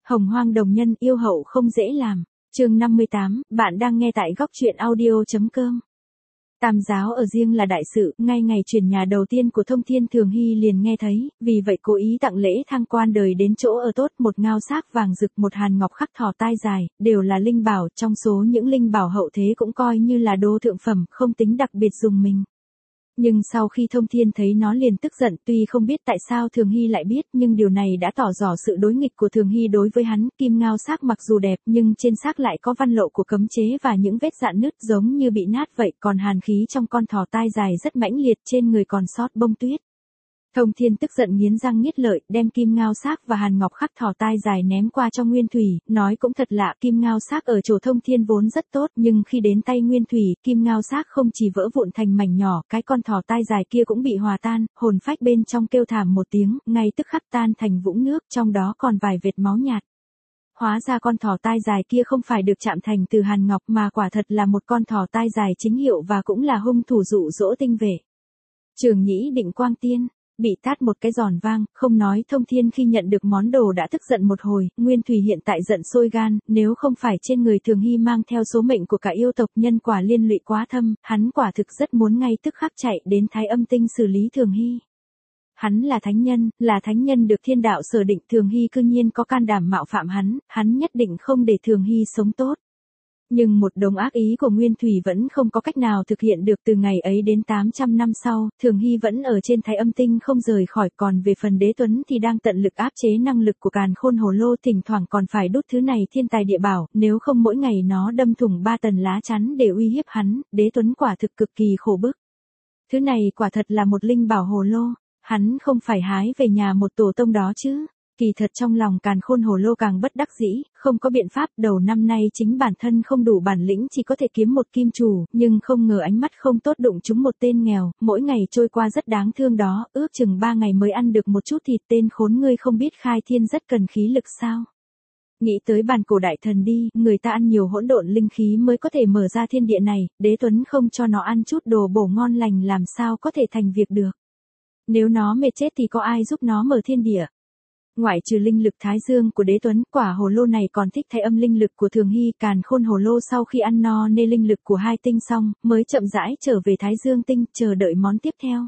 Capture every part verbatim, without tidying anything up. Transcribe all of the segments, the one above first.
Hồng Hoang đồng nhân yêu hậu không dễ làm. Chương năm mươi tám, bạn đang nghe tại góc truyện audio.com. Tam giáo ở riêng là đại sự, ngay ngày chuyển nhà đầu tiên của Thông Thiên Thường Hy liền nghe thấy, vì vậy cố ý tặng lễ thăng quan đời đến chỗ ở tốt, một ngao xác vàng rực, một hàn ngọc khắc thỏ tai dài, đều là linh bảo, trong số những linh bảo hậu thế cũng coi như là đô thượng phẩm, không tính đặc biệt dùng mình. Nhưng sau khi Thông Thiên thấy nó liền tức giận, tuy không biết tại sao Thường Hy lại biết, nhưng điều này đã tỏ rõ sự đối nghịch của Thường Hy đối với hắn. Kim ngao xác mặc dù đẹp, nhưng trên xác lại có văn lộ của cấm chế và những vết rạn nứt giống như bị nát vậy, còn hàn khí trong con thỏ tai dài rất mãnh liệt, trên người còn sót bông tuyết. Thông Thiên tức giận nghiến răng nghiến lợi, đem kim ngao xác và hàn ngọc khắc thỏ tai dài ném qua cho Nguyên Thủy, nói cũng thật lạ, kim ngao xác ở chỗ Thông Thiên vốn rất tốt, nhưng khi đến tay Nguyên Thủy, kim ngao xác không chỉ vỡ vụn thành mảnh nhỏ, cái con thỏ tai dài kia cũng bị hòa tan, hồn phách bên trong kêu thảm một tiếng, ngay tức khắc tan thành vũng nước, trong đó còn vài vệt máu nhạt. Hóa ra con thỏ tai dài kia không phải được chạm thành từ hàn ngọc mà quả thật là một con thỏ tai dài chính hiệu và cũng là hung thủ dụ dỗ tinh vệ. Trường Nhĩ Định Quang Tiên bị tát một cái giòn vang, không nói. Thông Thiên khi nhận được món đồ đã tức giận một hồi, Nguyên Thủy hiện tại giận sôi gan, nếu không phải trên người Thường Hy mang theo số mệnh của cả yêu tộc, nhân quả liên lụy quá thâm, hắn quả thực rất muốn ngay tức khắc chạy đến Thái Âm Tinh xử lý Thường Hy. Hắn là thánh nhân, là thánh nhân được thiên đạo sở định, Thường Hy cư nhiên có can đảm mạo phạm hắn, hắn nhất định không để Thường Hy sống tốt. Nhưng một đống ác ý của Nguyên Thủy vẫn không có cách nào thực hiện được. Từ ngày ấy đến tám trăm năm sau, Thường Hy vẫn ở trên Thái Âm Tinh không rời khỏi, còn về phần Đế Tuấn thì đang tận lực áp chế năng lực của Càn Khôn Hồ Lô, thỉnh thoảng còn phải đốt thứ này thiên tài địa bảo, nếu không mỗi ngày nó đâm thủng ba tần lá chắn để uy hiếp hắn, Đế Tuấn quả thực cực kỳ khổ bức. Thứ này quả thật là một linh bảo hồ lô, hắn không phải hái về nhà một tổ tông đó chứ. Kỳ thật trong lòng Càn Khôn Hồ Lô càng bất đắc dĩ, không có biện pháp, đầu năm nay chính bản thân không đủ bản lĩnh, chỉ có thể kiếm một kim chủ, nhưng không ngờ ánh mắt không tốt đụng chúng một tên nghèo, mỗi ngày trôi qua rất đáng thương đó, ước chừng ba ngày mới ăn được một chút thịt, tên khốn ngươi không biết khai thiên rất cần khí lực sao? Nghĩ tới bàn cổ đại thần đi, người ta ăn nhiều hỗn độn linh khí mới có thể mở ra thiên địa này, Đế Tuấn không cho nó ăn chút đồ bổ ngon lành làm sao có thể thành việc được. Nếu nó mệt chết thì có ai giúp nó mở thiên địa? Ngoại trừ linh lực Thái Dương của Đế Tuấn, quả hồ lô này còn thích thay âm linh lực của Thường Hy. Càn Khôn Hồ Lô sau khi ăn no nê linh lực của hai tinh xong, mới chậm rãi trở về Thái Dương Tinh, chờ đợi món tiếp theo.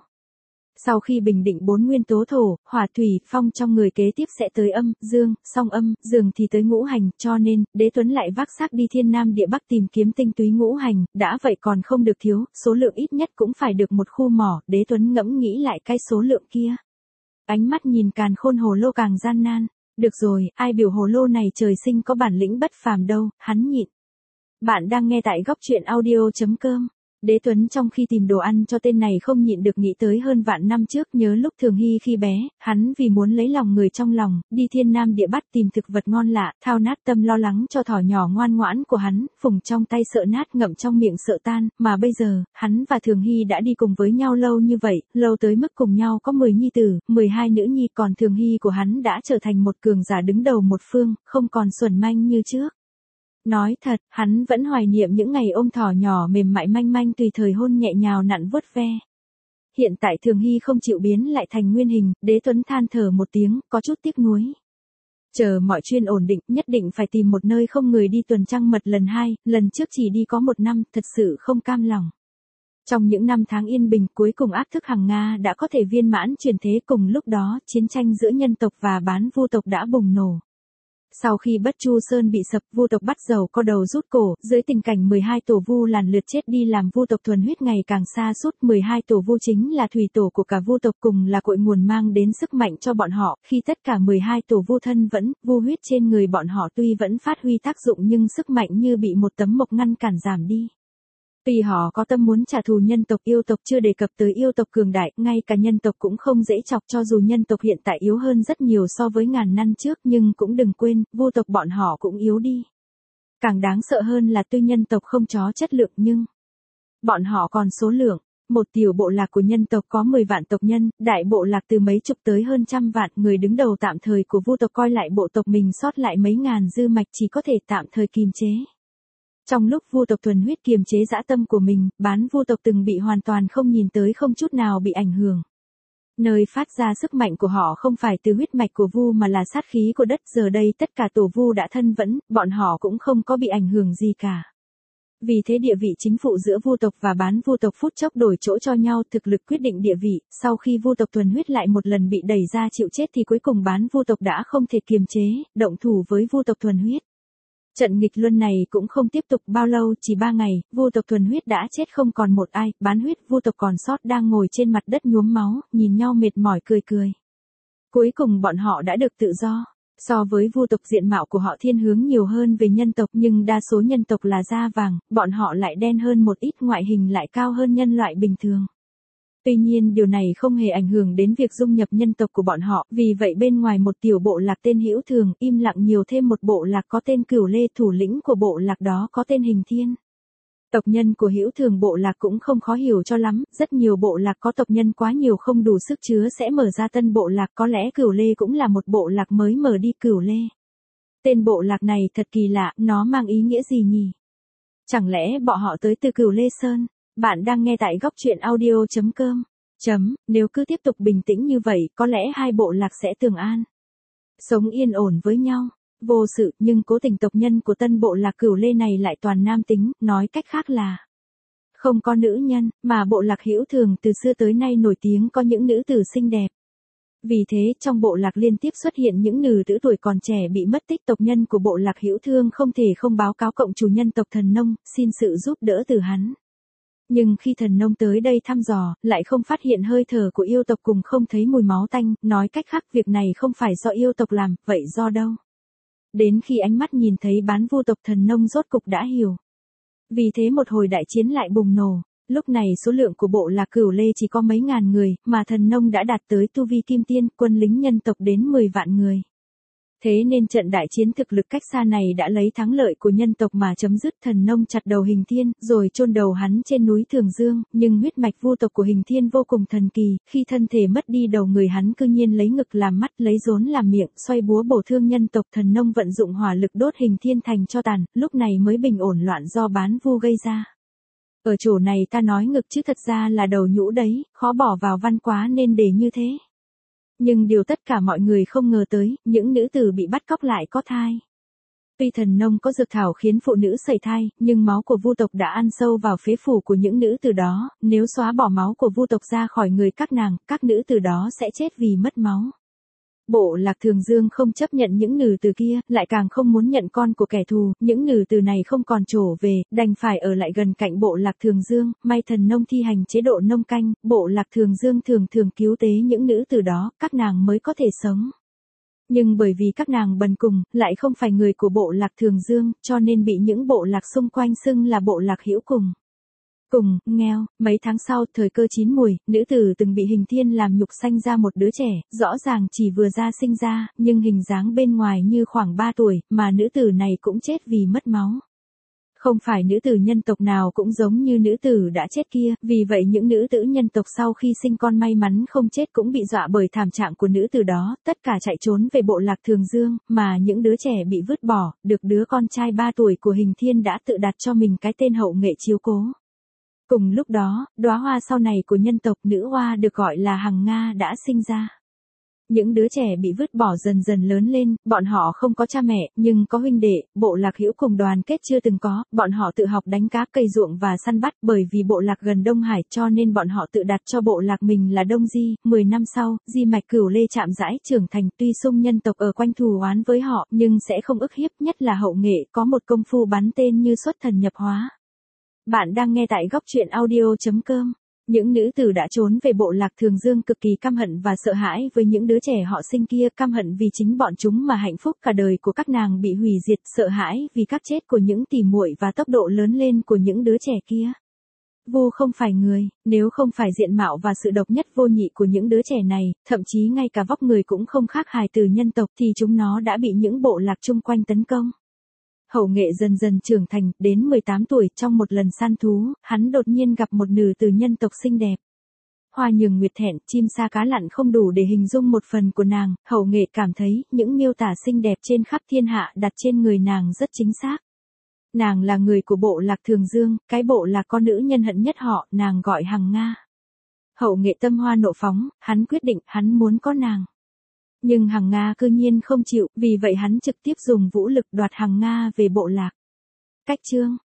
Sau khi bình định bốn nguyên tố thổ, hỏa thủy, phong trong người, kế tiếp sẽ tới âm, dương, song âm, dường thì tới ngũ hành, cho nên, Đế Tuấn lại vác xác đi thiên nam địa bắc tìm kiếm tinh túy ngũ hành, đã vậy còn không được thiếu, số lượng ít nhất cũng phải được một khu mỏ. Đế Tuấn ngẫm nghĩ lại cái số lượng kia. Ánh mắt nhìn Càn Khôn Hồ Lô càng gian nan. Được rồi, ai biểu hồ lô này trời sinh có bản lĩnh bất phàm đâu, hắn nhịn. Bạn đang nghe tại góc truyện audio.com. Đế Tuấn trong khi tìm đồ ăn cho tên này không nhịn được nghĩ tới hơn vạn năm trước, nhớ lúc Thường Hy khi bé, hắn vì muốn lấy lòng người trong lòng, đi thiên nam địa bắc tìm thực vật ngon lạ, thao nát tâm lo lắng cho thỏ nhỏ ngoan ngoãn của hắn, phùng trong tay sợ nát, ngậm trong miệng sợ tan, mà bây giờ, hắn và Thường Hy đã đi cùng với nhau lâu như vậy, lâu tới mức cùng nhau có mười nhi tử, mười hai nữ nhi, còn Thường Hy của hắn đã trở thành một cường giả đứng đầu một phương, không còn xuẩn manh như trước. Nói thật, hắn vẫn hoài niệm những ngày ôm thỏ nhỏ mềm mại manh manh tùy thời hôn nhẹ nhào nặn vuốt ve. Hiện tại Thường Hy không chịu biến lại thành nguyên hình, Đế Tuấn than thở một tiếng, có chút tiếc nuối. Chờ mọi chuyện ổn định, nhất định phải tìm một nơi không người đi tuần trăng mật lần hai, lần trước chỉ đi có một năm, thật sự không cam lòng. Trong những năm tháng yên bình, cuối cùng ác thức Hằng Nga đã có thể viên mãn chuyển thế, cùng lúc đó, chiến tranh giữa nhân tộc và bán vu tộc đã bùng nổ. Sau khi Bất Chu Sơn bị sập, vu tộc bắt dầu co đầu rút cổ, dưới tình cảnh mười hai tổ vu lần lượt chết đi làm vu tộc thuần huyết ngày càng xa sút, mười hai tổ vu chính là thủy tổ của cả vu tộc, cùng là cội nguồn mang đến sức mạnh cho bọn họ, khi tất cả mười hai tổ vu thân vẫn, vu huyết trên người bọn họ tuy vẫn phát huy tác dụng nhưng sức mạnh như bị một tấm mộc ngăn cản giảm đi. Tuy họ có tâm muốn trả thù nhân tộc, yêu tộc chưa đề cập tới yêu tộc cường đại, ngay cả nhân tộc cũng không dễ chọc, cho dù nhân tộc hiện tại yếu hơn rất nhiều so với ngàn năm trước, nhưng cũng đừng quên, vu tộc bọn họ cũng yếu đi. Càng đáng sợ hơn là tuy nhân tộc không chó chất lượng nhưng bọn họ còn số lượng. Một tiểu bộ lạc của nhân tộc có mười vạn tộc nhân, đại bộ lạc từ mấy chục tới hơn trăm vạn, người đứng đầu tạm thời của vu tộc coi lại bộ tộc mình sót lại mấy ngàn dư mạch chỉ có thể tạm thời kìm chế. Trong lúc vu tộc thuần huyết kiềm chế dã tâm của mình, bán vu tộc từng bị hoàn toàn không nhìn tới, không chút nào bị ảnh hưởng. Nơi phát ra sức mạnh của họ không phải từ huyết mạch của Vu mà là sát khí của đất, giờ đây tất cả tổ Vu đã thân vẫn, bọn họ cũng không có bị ảnh hưởng gì cả. Vì thế địa vị chính phụ giữa Vu tộc và bán Vu tộc phút chốc đổi chỗ cho nhau, thực lực quyết định địa vị, sau khi Vu tộc thuần huyết lại một lần bị đẩy ra chịu chết thì cuối cùng bán Vu tộc đã không thể kiềm chế, động thủ với Vu tộc thuần huyết. Trận nghịch luân này cũng không tiếp tục bao lâu, chỉ ba ngày, Vu tộc thuần huyết đã chết không còn một ai, bán huyết Vu tộc còn sót đang ngồi trên mặt đất nhuốm máu, nhìn nhau mệt mỏi cười cười. Cuối cùng bọn họ đã được tự do. So với Vu tộc diện mạo của họ thiên hướng nhiều hơn về nhân tộc nhưng đa số nhân tộc là da vàng, bọn họ lại đen hơn một ít, ngoại hình lại cao hơn nhân loại bình thường. Tuy nhiên điều này không hề ảnh hưởng đến việc dung nhập nhân tộc của bọn họ, vì vậy bên ngoài một tiểu bộ lạc tên Hữu Thường, im lặng nhiều thêm một bộ lạc có tên Cửu Lê, thủ lĩnh của bộ lạc đó có tên Hình Thiên. Tộc nhân của Hữu Thường bộ lạc cũng không khó hiểu cho lắm, rất nhiều bộ lạc có tộc nhân quá nhiều không đủ sức chứa sẽ mở ra tân bộ lạc, có lẽ Cửu Lê cũng là một bộ lạc mới mở đi. Cửu Lê. Tên bộ lạc này thật kỳ lạ, nó mang ý nghĩa gì nhỉ? Chẳng lẽ bọn họ tới từ Cửu Lê Sơn? Bạn đang nghe tại góc truyện audio chấm com. Chấm, nếu cứ tiếp tục bình tĩnh như vậy, có lẽ hai bộ lạc sẽ tường an, sống yên ổn với nhau. Vô sự, nhưng cố tình tộc nhân của tân bộ lạc Cửu Lê này lại toàn nam tính, nói cách khác là không có nữ nhân, mà bộ lạc Hữu Thường từ xưa tới nay nổi tiếng có những nữ tử xinh đẹp. Vì thế, trong bộ lạc liên tiếp xuất hiện những nữ tử tuổi còn trẻ bị mất tích, tộc nhân của bộ lạc Hữu Thương không thể không báo cáo cộng chủ nhân tộc Thần Nông, xin sự giúp đỡ từ hắn. Nhưng khi Thần Nông tới đây thăm dò, lại không phát hiện hơi thở của yêu tộc cùng không thấy mùi máu tanh, nói cách khác việc này không phải do yêu tộc làm, vậy do đâu? Đến khi ánh mắt nhìn thấy bán Vu tộc, Thần Nông rốt cục đã hiểu. Vì thế một hồi đại chiến lại bùng nổ. Lúc này số lượng của bộ lạc Cửu Lê chỉ có mấy ngàn người, mà Thần Nông đã đạt tới tu vi kim tiên, quân lính nhân tộc đến mười vạn người. Thế nên trận đại chiến thực lực cách xa này đã lấy thắng lợi của nhân tộc mà chấm dứt. Thần Nông chặt đầu Hình Thiên, rồi chôn đầu hắn trên núi Thường Dương, nhưng huyết mạch Vu tộc của Hình Thiên vô cùng thần kỳ, khi thân thể mất đi đầu người hắn cư nhiên lấy ngực làm mắt, lấy rốn làm miệng, xoay búa bổ thương nhân tộc. Thần Nông vận dụng hỏa lực đốt Hình Thiên thành tro tàn, lúc này mới bình ổn loạn do bán Vu gây ra. Ở chỗ này ta nói ngực chứ thật ra là đầu nhũ đấy, khó bỏ vào văn quá nên để như thế. Nhưng điều tất cả mọi người không ngờ tới, những nữ tử bị bắt cóc lại có thai. Tuy Thần Nông có dược thảo khiến phụ nữ sẩy thai, nhưng máu của Vu tộc đã ăn sâu vào phế phủ của những nữ tử đó, nếu xóa bỏ máu của Vu tộc ra khỏi người các nàng, các nữ tử đó sẽ chết vì mất máu. Bộ lạc Thường Dương không chấp nhận những nữ tử kia, lại càng không muốn nhận con của kẻ thù, những nữ tử này không còn trổ về, đành phải ở lại gần cạnh bộ lạc Thường Dương, may Thần Nông thi hành chế độ nông canh, bộ lạc Thường Dương thường thường cứu tế những nữ tử đó, các nàng mới có thể sống. Nhưng bởi vì các nàng bần cùng, lại không phải người của bộ lạc Thường Dương, cho nên bị những bộ lạc xung quanh xưng là bộ lạc Hữu Cùng. Cùng, nghèo, mấy tháng sau, thời cơ chín mùi, nữ tử từng bị Hình Thiên làm nhục sanh ra một đứa trẻ, rõ ràng chỉ vừa ra sinh ra, nhưng hình dáng bên ngoài như khoảng ba tuổi, mà nữ tử này cũng chết vì mất máu. Không phải nữ tử nhân tộc nào cũng giống như nữ tử đã chết kia, vì vậy những nữ tử nhân tộc sau khi sinh con may mắn không chết cũng bị dọa bởi thảm trạng của nữ tử đó, tất cả chạy trốn về bộ lạc Thường Dương, mà những đứa trẻ bị vứt bỏ, được đứa con trai ba tuổi của Hình Thiên đã tự đặt cho mình cái tên Hậu Nghệ chiếu cố. Cùng lúc đó, đóa hoa sau này của nhân tộc nữ hoa được gọi là Hằng Nga đã sinh ra. Những đứa trẻ bị vứt bỏ dần dần lớn lên, bọn họ không có cha mẹ, nhưng có huynh đệ, bộ lạc Hữu Cùng đoàn kết chưa từng có, bọn họ tự học đánh cá, cây ruộng và săn bắt, bởi vì bộ lạc gần Đông Hải cho nên bọn họ tự đặt cho bộ lạc mình là Đông Di. Mười năm sau, di mạch Cửu Lê chạm rãi trưởng thành, tuy xung nhân tộc ở quanh thù oán với họ, nhưng sẽ không ức hiếp, nhất là Hậu Nghệ có một công phu bắn tên như xuất thần nhập hóa. Bạn đang nghe tại góc truyện audio chấm com. Những nữ tử đã trốn về bộ lạc Thường Dương cực kỳ căm hận và sợ hãi với những đứa trẻ họ sinh kia, căm hận vì chính bọn chúng mà hạnh phúc cả đời của các nàng bị hủy diệt, sợ hãi vì các chết của những tỉ muội và tốc độ lớn lên của những đứa trẻ kia. Vu không phải người, nếu không phải diện mạo và sự độc nhất vô nhị của những đứa trẻ này, thậm chí ngay cả vóc người cũng không khác hài từ nhân tộc thì chúng nó đã bị những bộ lạc chung quanh tấn công. Hậu Nghệ dần dần trưởng thành, đến mười tám tuổi, trong một lần săn thú, hắn đột nhiên gặp một nữ tử nhân tộc xinh đẹp. Hoa nhường nguyệt thẹn, chim sa cá lặn không đủ để hình dung một phần của nàng, Hậu Nghệ cảm thấy, những miêu tả xinh đẹp trên khắp thiên hạ đặt trên người nàng rất chính xác. Nàng là người của bộ lạc Thường Dương, cái bộ lạc có nữ nhân hận nhất họ, nàng gọi Hằng Nga. Hậu nghệ tâm hoa nộ phóng, hắn quyết định, hắn muốn có nàng. Nhưng Hằng Nga cư nhiên không chịu, vì vậy hắn trực tiếp dùng vũ lực đoạt Hằng Nga về bộ lạc. Cách chương